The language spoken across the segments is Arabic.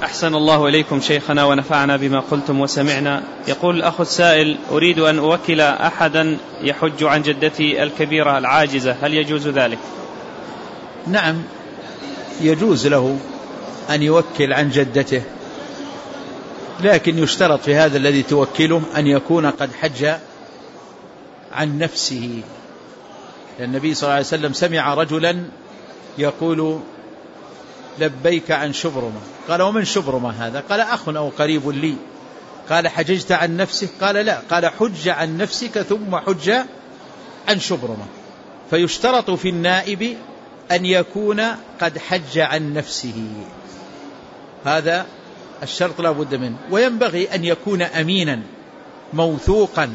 أحسن الله إليكم شيخنا ونفعنا بما قلتم وسمعنا. يقول الأخ السائل: أريد أن أوكل أحدا يحج عن جدتي الكبيرة العاجزة، هل يجوز ذلك؟ نعم، يجوز له أن يوكل عن جدته، لكن يشترط في هذا الذي توكله أن يكون قد حج عن نفسه. النبي صلى الله عليه وسلم سمع رجلا يقول: لبيك عن شبرمة. قال: ومن شبرمة هذا؟ قال: أخ أو قريب لي. قال: حججت عن نفسك؟ قال: لا. قال: حج عن نفسك ثم حج عن شبرمة. فيشترط في النائب أن يكون قد حج عن نفسه، هذا الشرط لا بد منه. وينبغي أن يكون أمينا موثوقا،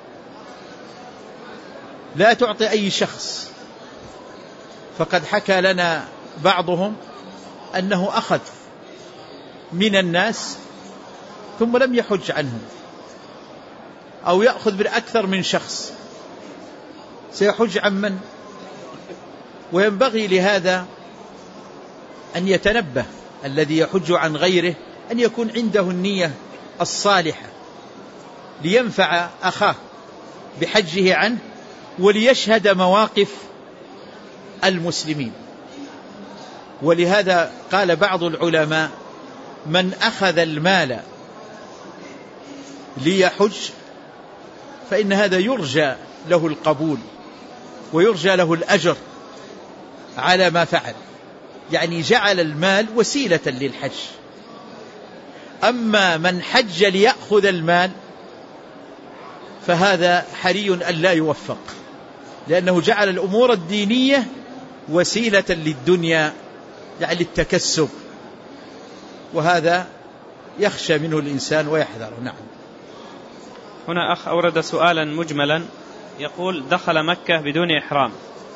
لا تعطي أي شخص. فقد حكى لنا بعضهم أنه أخذ من الناس ثم لم يحج عنهم، أو يأخذ من أكثر من شخص، سيحج عن من؟ وينبغي لهذا أن يتنبه الذي يحج عن غيره أن يكون عنده النية الصالحة لينفع أخاه بحجه عنه، وليشهد مواقف المسلمين. ولهذا قال بعض العلماء: من أخذ المال ليحج فإن هذا يرجى له القبول ويرجى له الأجر على ما فعل، يعني جعل المال وسيلة للحج. أما من حج ليأخذ المال فهذا حري أن لا يوفق، لأنه جعل الأمور الدينية وسيلة للدنيا، يعني للتكسب، وهذا يخشى منه الإنسان ويحذره. نعم. هنا أخ أورد سؤالا مجملا يقول: دخل مكة بدون إحرام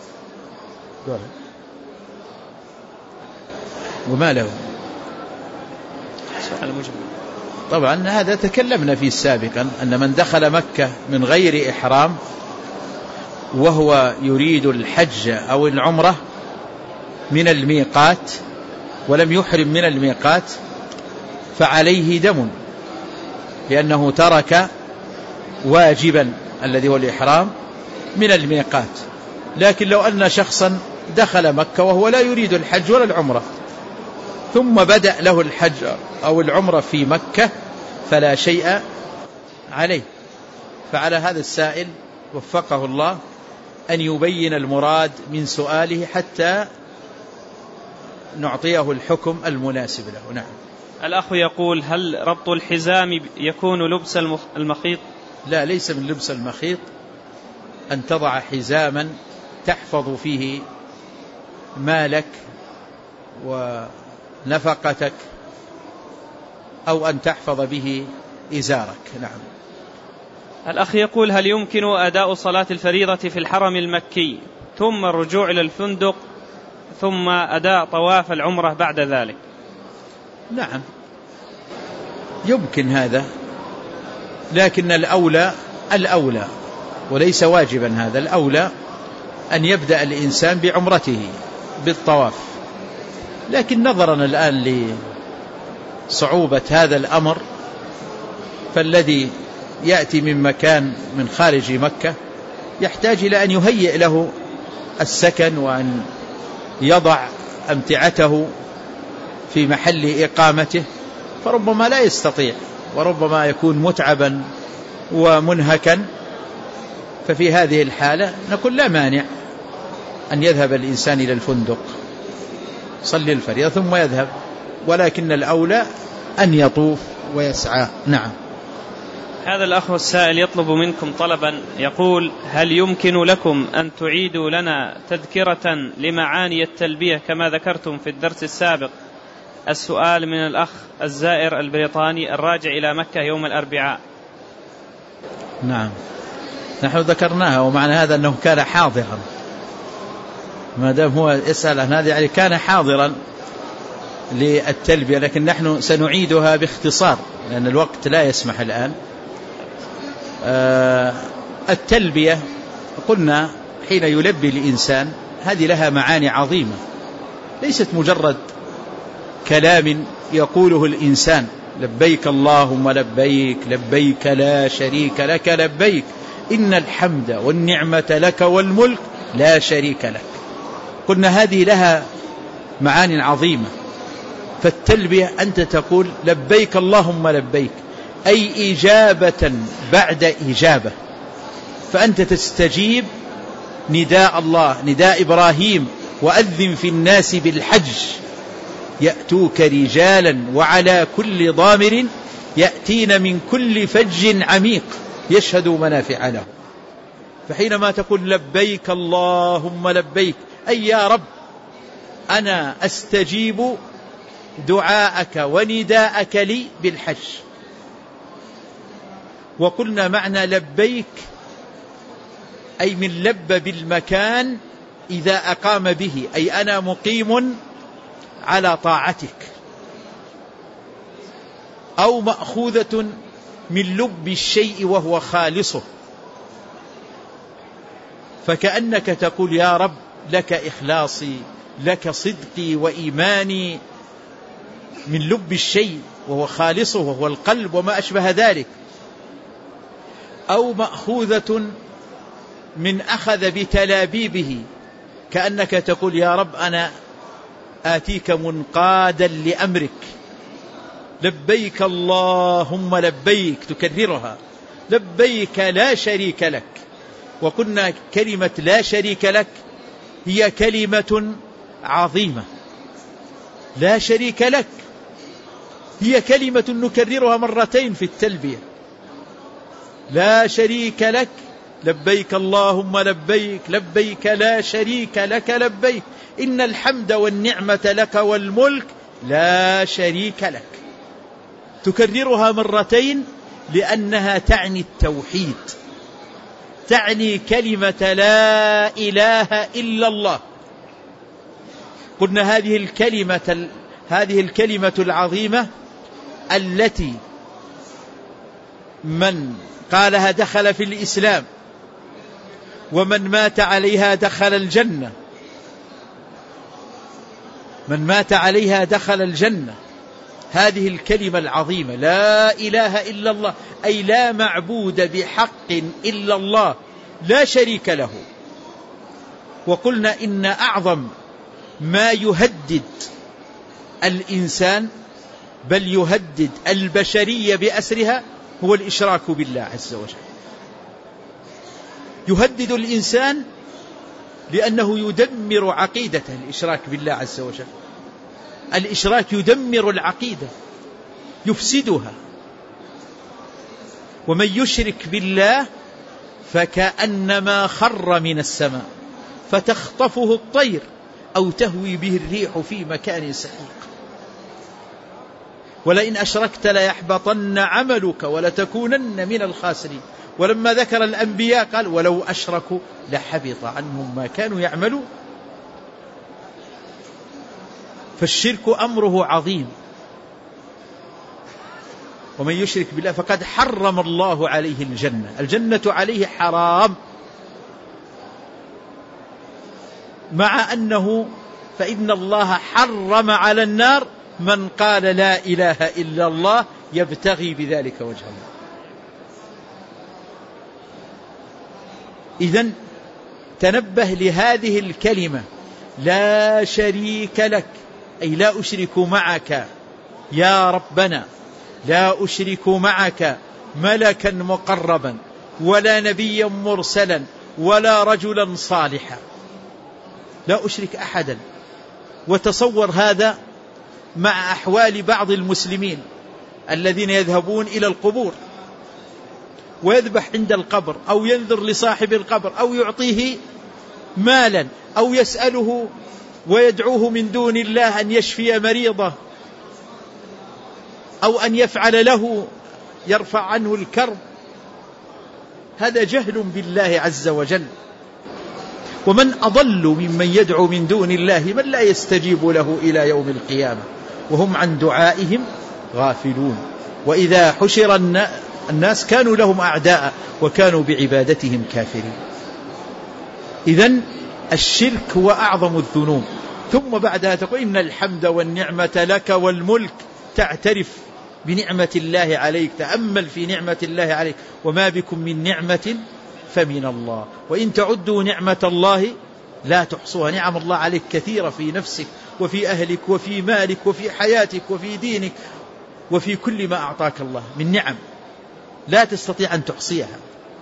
وما له؟ سؤال مجمل. طبعا هذا تكلمنا فيه سابقا، أن من دخل مكة من غير إحرام وهو يريد الحج أو العمرة من الميقات ولم يحرم من الميقات فعليه دم، لأنه ترك واجبا الذي هو الإحرام من الميقات. لكن لو أن شخصا دخل مكة وهو لا يريد الحج ولا العمرة ثم بدأ له الحج أو العمرة في مكة فلا شيء عليه. فعلى هذا السائل وفقه الله أن يبين المراد من سؤاله حتى نعطيه الحكم المناسب له. نعم. الأخ يقول: هل ربط الحزام يكون لبس المخيط؟ لا، ليس من لبس المخيط أن تضع حزاما تحفظ فيه مالك ونفقتك أو أن تحفظ به إزارك. نعم. الأخ يقول: هل يمكن أداء صلاة الفريضة في الحرم المكي ثم الرجوع إلى الفندق ثم أداء طواف العمرة بعد ذلك؟ نعم، يمكن هذا، لكن الأولى وليس واجبا، هذا الأولى أن يبدأ الإنسان بعمرته بالطواف. لكن نظرا الآن لصعوبة هذا الأمر، فالذي يأتي من مكان من خارج مكة يحتاج إلى أن يهيئ له السكن وأن يضع أمتعته في محل إقامته، فربما لا يستطيع وربما يكون متعبا ومنهكا. ففي هذه الحالة نقول لا مانع أن يذهب الإنسان إلى الفندق صلي الفريضة ثم يذهب، ولكن الأولى أن يطوف ويسعى. نعم. هذا الأخ السائل يطلب منكم طلبا، يقول: هل يمكن لكم أن تعيدوا لنا تذكرة لمعاني التلبية كما ذكرتم في الدرس السابق؟ السؤال من الأخ الزائر البريطاني الراجع إلى مكة يوم الأربعاء. نعم، نحن ذكرناها، ومعنى هذا أنه كان حاضرا، ما دام هو يسأل عن هذا يعني كان حاضرا للتلبية، لكن نحن سنعيدها باختصار لأن الوقت لا يسمح الآن. التلبية قلنا حين يلبي الإنسان هذه لها معاني عظيمة، ليست مجرد كلام يقوله الإنسان: لبيك اللهم لبيك، لبيك لا شريك لك لبيك، إن الحمد والنعمة لك والملك لا شريك لك. قلنا هذه لها معان عظيمة. فالتلبية أنت تقول لبيك اللهم لبيك، أي إجابة بعد إجابة، فأنت تستجيب نداء الله، نداء إبراهيم: وأذن في الناس بالحج يأتوك رجالا وعلى كل ضامر يأتين من كل فج عميق يشهدوا منافع له. فحينما تقول لبيك اللهم لبيك، أي يا رب أنا أستجيب دعاءك ونداءك لي بالحج. وقلنا معنى لبيك أي من لب بالمكان إذا أقام به، أي أنا مقيم على طاعتك، أو مأخوذة من لب الشيء وهو خالصه، فكأنك تقول يا رب لك إخلاصي، لك صدقي وإيماني، من لب الشيء وهو خالصه وهو القلب وما أشبه ذلك. أو مأخوذة من أخذ بتلابيبه، كأنك تقول يا رب أنا آتيك منقادا لأمرك، لبيك اللهم لبيك، تكررها لبيك لا شريك لك. وقلنا كلمة لا شريك لك هي كلمة عظيمة، لا شريك لك هي كلمة نكررها مرتين في التلبية، لا شريك لك لبيك اللهم لبيك، لبيك لا شريك لك لبيك، إن الحمد والنعمة لك والملك لا شريك لك. تكررها مرتين لأنها تعني التوحيد، تعني كلمة لا إله إلا الله. قلنا هذه الكلمة العظيمة التي من قالها دخل في الإسلام، ومن مات عليها دخل الجنة، من مات عليها دخل الجنة. هذه الكلمة العظيمة لا إله إلا الله، أي لا معبود بحق إلا الله لا شريك له. وقلنا إن أعظم ما يهدد الإنسان بل يهدد البشرية بأسرها هو الإشراك بالله عز وجل. يهدد الإنسان لأنه يدمر عقيدته، الإشراك بالله عز وجل. الإشراك يدمر العقيدة، يفسدها. ومن يشرك بالله فكأنما خر من السماء فتخطفه الطير أو تهوي به الريح في مكان سحيق. ولئن أشركت ليحبطن عملك ولتكونن من الخاسرين. ولما ذكر الأنبياء قال ولو أشركوا لحبط عنهم ما كانوا يعملون. فالشرك أمره عظيم. ومن يشرك بالله فقد حرم الله عليه الجنة، الجنة عليه حرام، مع أنه فإن الله حرم على النار من قال لا إله إلا الله يبتغي بذلك وجه الله. إذن تنبه لهذه الكلمة لا شريك لك، أي لا أشرك معك يا ربنا، لا أشرك معك ملكا مقربا ولا نبيا مرسلا ولا رجلا صالحا، لا أشرك أحدا. وتصور هذا مع أحوال بعض المسلمين الذين يذهبون إلى القبور ويذبح عند القبر أو ينذر لصاحب القبر أو يعطيه مالا أو يسأله ويدعوه من دون الله أن يشفي مريضه أو أن يفعل له يرفع عنه الكرب. هذا جهل بالله عز وجل. ومن أضل ممن يدعو من دون الله من لا يستجيب له إلى يوم القيامة وهم عن دعائهم غافلون. وإذا حشر الناس كانوا لهم أعداء وكانوا بعبادتهم كافرين. إذن الشرك هو أعظم الذنوب ثم بعدها تقول إن الحمد والنعمة لك والملك، تعترف بنعمة الله عليك، تأمل في نعمة الله عليك، وما بكم من نعمة فمن الله، وإن تعدوا نعمة الله لا تحصوها. نعم الله عليك كثيرة في نفسك وفي أهلك وفي مالك وفي حياتك وفي دينك وفي كل ما أعطاك الله من نعم لا تستطيع أن تحصيها.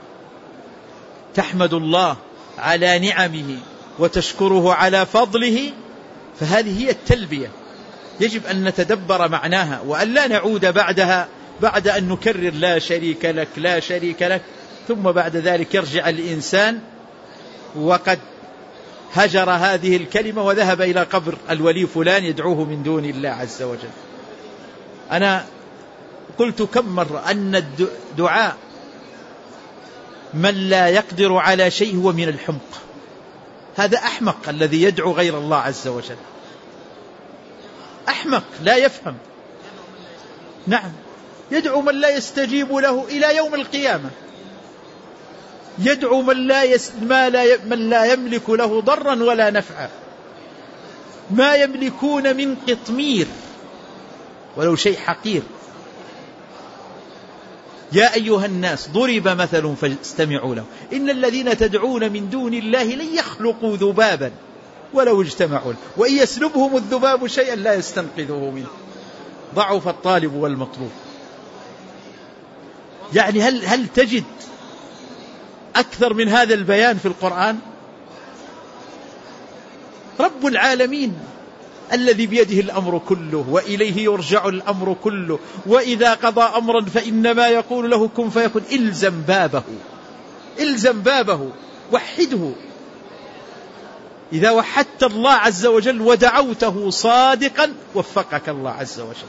تحمد الله على نعمه وتشكره على فضله، فهذه هي التلبية. يجب أن نتدبر معناها وأن لا نعود بعدها بعد أن نكرر لا شريك لك لا شريك لك، ثم بعد ذلك يرجع الإنسان وقد هجر هذه الكلمة وذهب إلى قبر الولي فلان يدعوه من دون الله عز وجل. أنا قلت كم مرة أن الدعاء من لا يقدر على شيء هو من الحمق. هذا أحمق الذي يدعو غير الله عز وجل، أحمق لا يفهم. نعم، يدعو من لا يستجيب له إلى يوم القيامة، يدعو من لا يملك له ضرا ولا نفعا، ما يملكون من قطمير ولو شيء حقير. يا أيها الناس ضرب مثل فاستمعوا له إن الذين تدعون من دون الله لن يخلقوا ذبابا ولو اجتمعوا له وإن يسلبهم الذباب شيئا لا يستنقذوه منه ضعف الطالب والمطلوب. يعني هل تجد أكثر من هذا البيان في القرآن؟ رب العالمين الذي بيده الأمر كله وإليه يرجع الأمر كله، وإذا قضى أمرا فإنما يقول له كن فيكون. إلزم بابه، إلزم بابه، وحده. إذا وحدت الله عز وجل ودعوته صادقا وفقك الله عز وجل.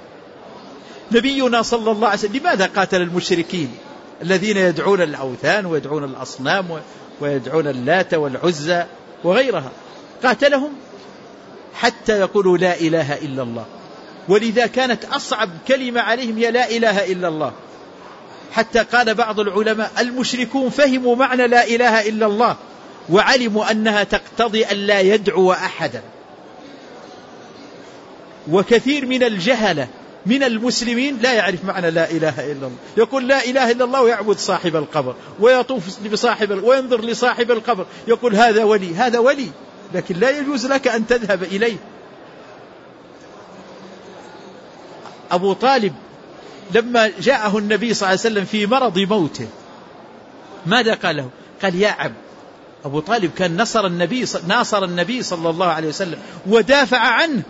نبينا صلى الله عليه وسلم لماذا قاتل المشركين الذين يدعون الأوثان ويدعون الأصنام ويدعون اللات والعزى وغيرها؟ قاتلهم حتى يقولوا لا إله إلا الله، ولذا كانت أصعب كلمة عليهم هي لا إله إلا الله. حتى قال بعض العلماء المشركون فهموا معنى لا إله إلا الله وعلموا أنها تقتضي أن لا يدعو أحدا. وكثير من الجهلة من المسلمين لا يعرف معنى لا إله إلا الله، يقول لا إله إلا الله ويعبد صاحب القبر ويطوف بصاحب وينظر لصاحب القبر، يقول هذا ولي، هذا ولي، لكن لا يجوز لك أن تذهب إليه. أبو طالب لما جاءه النبي صلى الله عليه وسلم في مرض موته ماذا قال له؟ قال يا عبد. أبو طالب كان ناصر النبي صلى الله عليه وسلم ودافع عنه،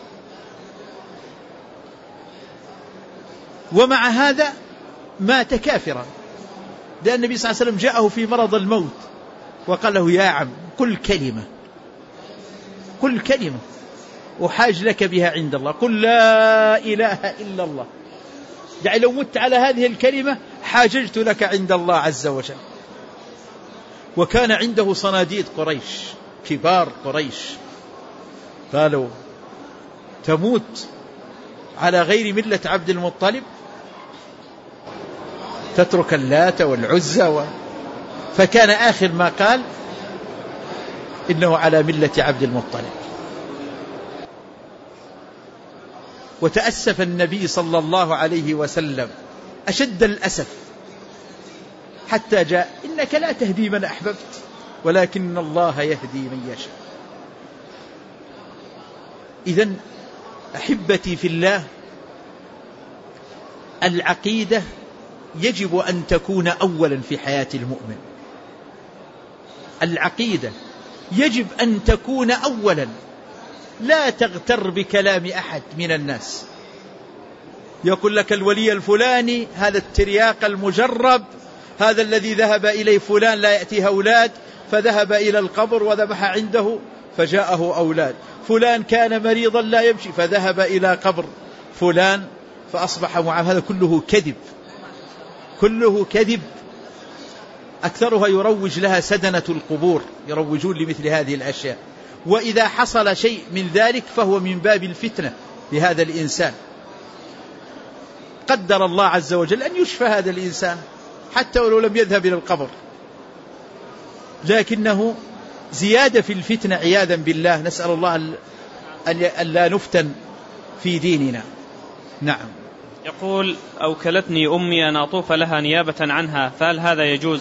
ومع هذا مات كافرا، لأن النبي صلى الله عليه وسلم جاءه في مرض الموت وقال له يا عم قل كلمة، قل كلمة أحاج لك بها عند الله، قل لا إله إلا الله. يعني لو مت على هذه الكلمة حاججت لك عند الله عز وجل. وكان عنده صناديد قريش، كبار قريش، قالوا تموت على غير ملة عبد المطلب، تترك اللات والعزى فكان آخر ما قال إنه على ملة عبد المطلب. وتأسف النبي صلى الله عليه وسلم أشد الأسف حتى جاء إنك لا تهدي من أحببت ولكن الله يهدي من يشاء. إذن أحبتي في الله، العقيدة يجب أن تكون أولا في حياة المؤمن. العقيدة يجب أن تكون أولا، لا تغتر بكلام أحد من الناس. يقول لك الولي الفلاني هذا الترياق المجرب، هذا الذي ذهب إليه فلان لا يأتيه أولاد فذهب إلى القبر وذبح عنده فجاءه أولاد، فلان كان مريضا لا يمشي فذهب إلى قبر فلان فأصبح معه. هذا كله كذب، كله كذب، أكثرها يروج لها سدنة القبور، يروجون لمثل هذه الأشياء. وإذا حصل شيء من ذلك فهو من باب الفتنة لهذا الإنسان. قدر الله عز وجل أن يشفى هذا الإنسان حتى ولو لم يذهب إلى القبر، لكنه زيادة في الفتنة عياذا بالله، نسأل الله أن لا نفتن في ديننا. نعم. يقول: أوكلتني أمي أن أطوف لها نيابة عنها، فهل هذا يجوز؟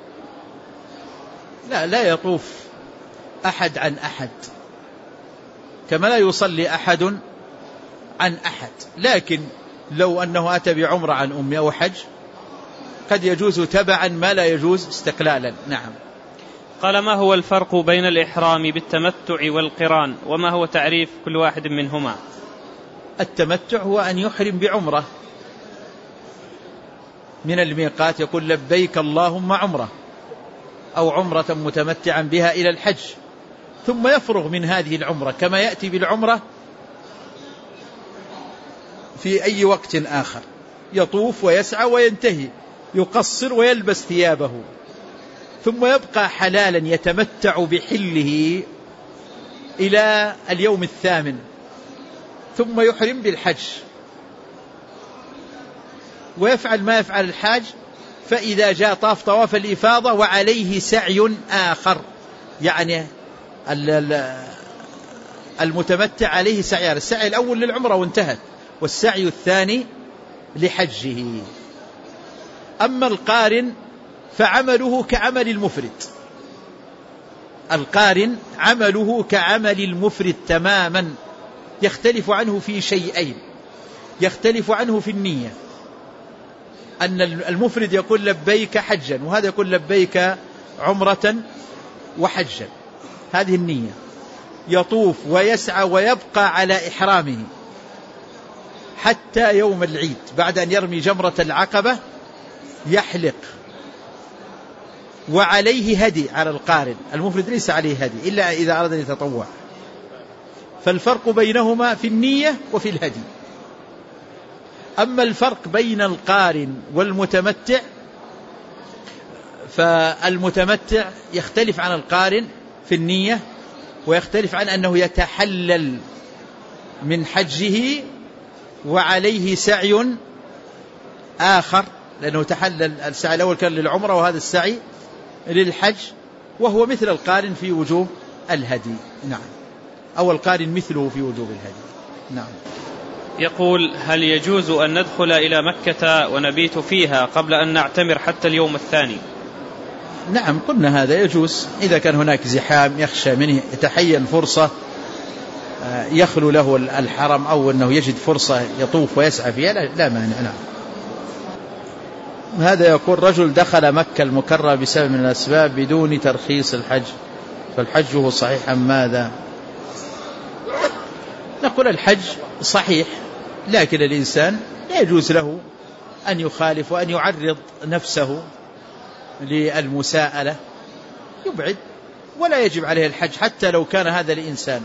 لا يطوف أحد عن أحد، كما لا يصلي أحد عن أحد، لكن لو أنه أتى بعمرة عن أمي أو حج قد يجوز تبعا ما لا يجوز استقلالا. نعم. قال: ما هو الفرق بين الإحرام بالتمتع والقران، وما هو تعريف كل واحد منهما؟ التمتع هو أن يحرم بعمرة من الميقات، يقول لبيك اللهم عمرة، أو عمرة متمتعا بها إلى الحج، ثم يفرغ من هذه العمرة كما يأتي بالعمرة في أي وقت آخر، يطوف ويسعى وينتهي، يقصر ويلبس ثيابه، ثم يبقى حلالا يتمتع بحله إلى اليوم الثامن، ثم يحرم بالحج ويفعل ما يفعل الحاج. فإذا جاء طاف طواف الإفاضة وعليه سعي آخر، يعني المتمتع عليه سعيان، السعي الأول للعمرة وانتهت، والسعي الثاني لحجه. أما القارن فعمله كعمل المفرد، القارن عمله كعمل المفرد تماما، يختلف عنه في شيئين، يختلف عنه في النية، أن المفرد يقول لبيك حجا، وهذا يقول لبيك عمرة وحجا، هذه النية، يطوف ويسعى ويبقى على إحرامه حتى يوم العيد، بعد أن يرمي جمرة العقبة يحلق، وعليه هدي على القارن، المفرد ليس عليه هدي إلا إذا أراد أن يتطوع. فالفرق بينهما في النية وفي الهدي. أما الفرق بين القارن والمتمتع، فالمتمتع يختلف عن القارن في النية، ويختلف عن أنه يتحلل من حجه وعليه سعي آخر، لأنه تحلل، السعي الأول كان للعمرة وهذا السعي للحج، وهو مثل القارن في وجوب الهدي. نعم. أو القارن مثله في وجوب الهدي. نعم. يقول: هل يجوز أن ندخل إلى مكة ونبيت فيها قبل أن نعتمر حتى اليوم الثاني؟ نعم، قلنا هذا يجوز إذا كان هناك زحام يخشى منه، يتحين فرصة يخلو له الحرم، أو أنه يجد فرصة يطوف ويسعى فيها، لا مانع. نعم. هذا يقول: رجل دخل مكة المكرمة بسبب من الأسباب بدون ترخيص الحج، فالحج صحيح أم ماذا؟ نقول الحج صحيح، لكن الإنسان لا يجوز له أن يخالف وأن يعرض نفسه للمساءلة، يبعد، ولا يجب عليه الحج حتى لو كان هذا الإنسان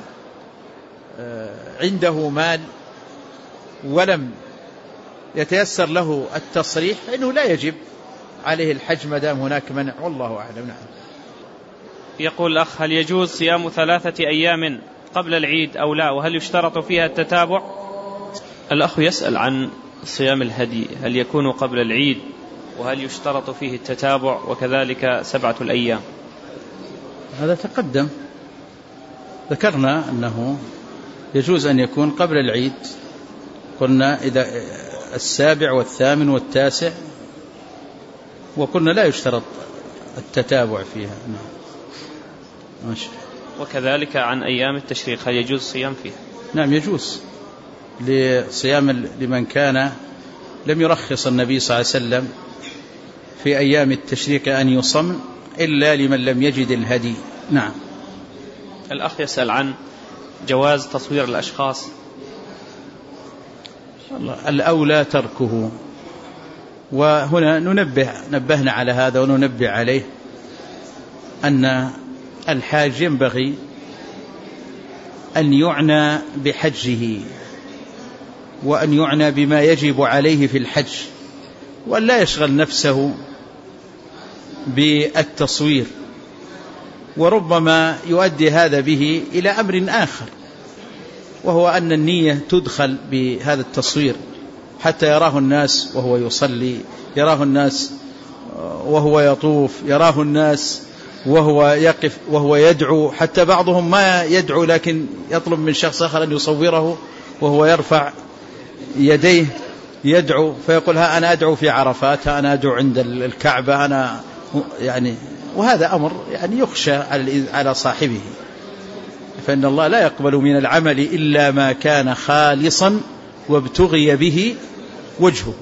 عنده مال ولم يتيسر له التصريح، إنه لا يجب عليه الحج ما دام هناك منع، والله أعلم. نعم. يقول الأخ: هل يجوز صيام 3 أيام قبل العيد أو لا، وهل يشترط فيها التتابع؟ الأخ يسأل عن صيام الهدي، هل يكون قبل العيد، وهل يشترط فيه التتابع، وكذلك 7 الأيام؟ هذا تقدم، ذكرنا أنه يجوز أن يكون قبل العيد، قلنا إذا 7 و8 و9، وقلنا لا يشترط التتابع فيها. ماشي. وكذلك عن أيام التشريق، هل يجوز الصيام فيها؟ نعم يجوز، لصيام لمن كان لم يرخص النبي صلى الله عليه وسلم في أيام التشريق أن يصم إلا لمن لم يجد الهدي. نعم. الأخ يسأل عن جواز تصوير الأشخاص. الأولى تركه، وهنا نبهنا على هذا وننبه عليه أن الحاج ينبغي أن يعنى بحجه، وأن يعنى بما يجب عليه في الحج، وأن لا يشغل نفسه بالتصوير، وربما يؤدي هذا به إلى أمر آخر، وهو أن النية تدخل بهذا التصوير حتى يراه الناس وهو يصلي، يراه الناس وهو يطوف، يراه الناس وهو يقف وهو يدعو، حتى بعضهم ما يدعو لكن يطلب من شخص آخر أن يصوره وهو يرفع يديه يدعو، فيقول ها أنا أدعو في عرفات، ها أنا أدعو عند الكعبة، أنا يعني. وهذا أمر يعني يخشى على صاحبه، فإن الله لا يقبل من العمل إلا ما كان خالصا وابتغي به وجهه.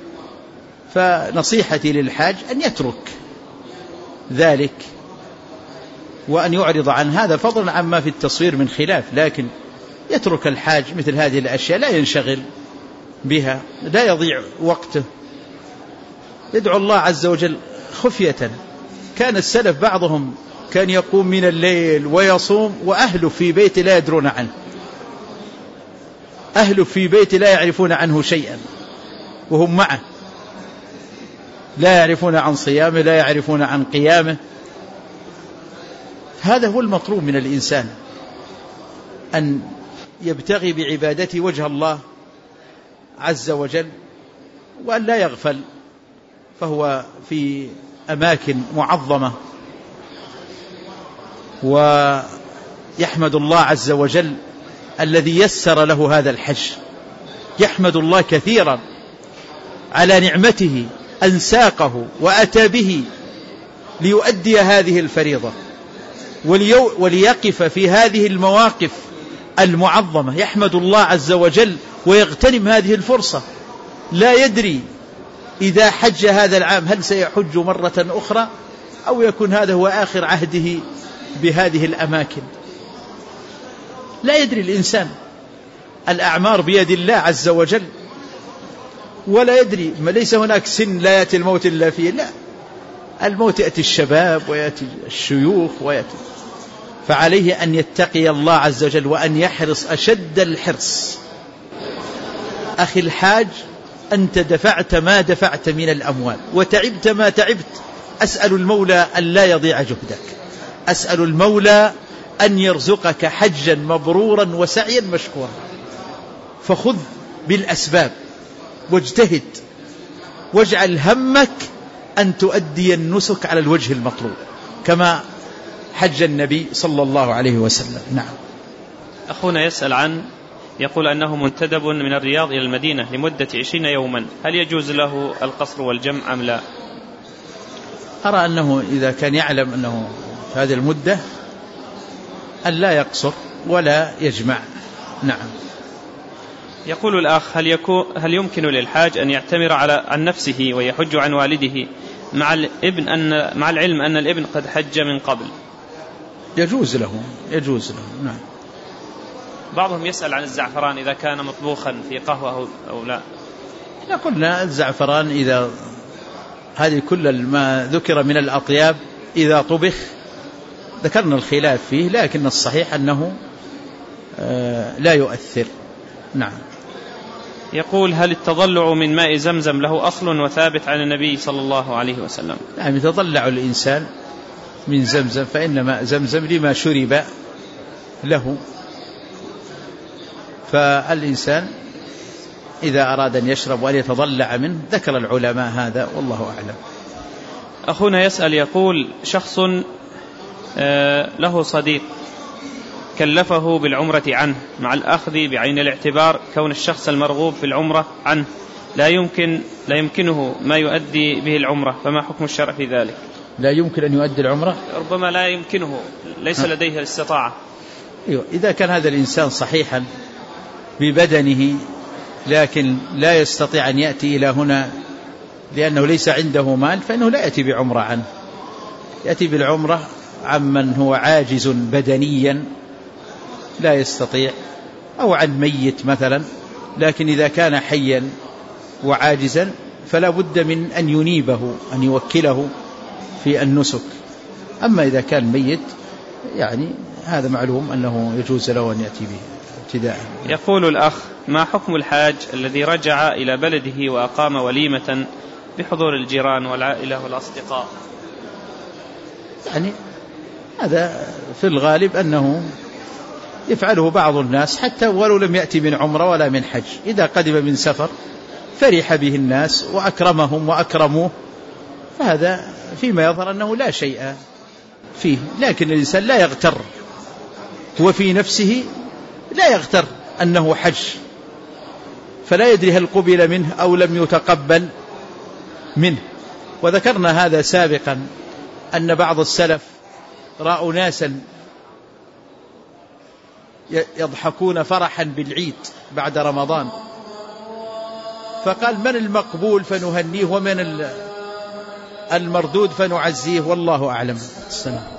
فنصيحتي للحاج أن يترك ذلك وأن يعرض عن هذا، فضلا عما في التصوير من خلاف، لكن يترك الحاج مثل هذه الأشياء، لا ينشغل بها، لا يضيع وقته، يدعو الله عز وجل خفية. كان السلف بعضهم كان يقوم من الليل ويصوم وأهله في بيته لا يدرون عنه، أهله في بيته لا يعرفون عنه شيئا وهم معه، لا يعرفون عن صيامه، لا يعرفون عن قيامه. هذا هو المطلوب من الإنسان، أن يبتغي بعبادته وجه الله عز وجل، وأن لا يغفل، فهو في أماكن معظمة. ويحمد الله عز وجل الذي يسر له هذا الحج، يحمد الله كثيرا على نعمته أن ساقه وأتى به ليؤدي هذه الفريضة وليقف في هذه المواقف المعظمة. يحمد الله عز وجل ويغتنم هذه الفرصة، لا يدري إذا حج هذا العام هل سيحج مرة أخرى أو يكون هذا هو آخر عهده بهذه الأماكن، لا يدري الإنسان. الأعمار بيد الله عز وجل، ولا يدري، ليس هناك سن لا يأتي الموت إلا فيه، لا، الموت يأتي الشباب ويأتي الشيوخ ويأتي. فعليه أن يتقي الله عز وجل وأن يحرص أشد الحرص. أخي الحاج، أنت دفعت ما دفعت من الأموال وتعبت ما تعبت، أسأل المولى أن لا يضيع جهدك، أسأل المولى أن يرزقك حجا مبرورا وسعيا مشكورا. فخذ بالأسباب واجتهد، واجعل همك أن تؤدي النسك على الوجه المطلوب كما حج النبي صلى الله عليه وسلم. نعم. أخونا يسأل يقول أنه منتدب من الرياض إلى المدينة لمدة 20 يوما، هل يجوز له القصر والجمع أم لا؟ أرى أنه إذا كان يعلم أنه في هذه المدة أن لا يقصر ولا يجمع. نعم. يقول الأخ هل يمكن للحاج أن يعتمر عن نفسه ويحج عن والده مع العلم أن الابن قد حج من قبل؟ يجوز له. نعم. بعضهم يسأل عن الزعفران إذا كان مطبوخا في قهوة أو لا. قلنا الزعفران إذا هذه كل ما ذكر من الأطياب إذا طبخ ذكرنا الخلاف فيه، لكن الصحيح أنه لا يؤثر. نعم. يقول هل التضلع من ماء زمزم له أصل وثابت عن النبي صلى الله عليه وسلم؟ نعم، يتضلع الإنسان من زمزم، فإن ماء زمزم لما شرب له، فالإنسان إذا أراد أن يشرب وأن يتضلع منه ذكر العلماء هذا، والله أعلم. أخونا يسأل يقول شخص له صديق كلفه بالعمرة عنه مع الأخذ بعين الاعتبار كون الشخص المرغوب في العمرة عنه لا يمكنه ما يؤدي به العمرة، فما حكم الشرع في ذلك؟ لا يمكن أن يؤدي العمرة، ربما لا يمكنه، ليس لديه الاستطاعة. إذا كان هذا الإنسان صحيحا ببدنه لكن لا يستطيع أن يأتي إلى هنا لأنه ليس عنده مال، فإنه لا يأتي بعمرة عنه، يأتي بالعمرة عمن هو عاجز بدنيا لا يستطيع، أو عن ميت مثلا. لكن إذا كان حيا وعاجزا فلا بد من أن ينيبه، أن يوكله في النسك. أما إذا كان ميت يعني هذا معلوم أنه يجوز له أن يأتي به ابتداء. يقول الأخ ما حكم الحاج الذي رجع إلى بلده وأقام وليمة بحضور الجيران والعائلة والأصدقاء؟ يعني هذا في الغالب أنه يفعله بعض الناس حتى ولو لم يأتي من عمرة ولا من حج، إذا قدم من سفر فرح به الناس وأكرمهم وأكرموه، فهذا فيما يظهر أنه لا شيء فيه. لكن الإنسان لا يغتر، هو في نفسه لا يغتر أنه حج، فلا يدري هل قبل منه أو لم يتقبل منه. وذكرنا هذا سابقا أن بعض السلف رأوا ناسا يضحكون فرحا بالعيد بعد رمضان، فقال من المقبول فنهنيه ومن المردود فنعزيه والله أعلم. السلام.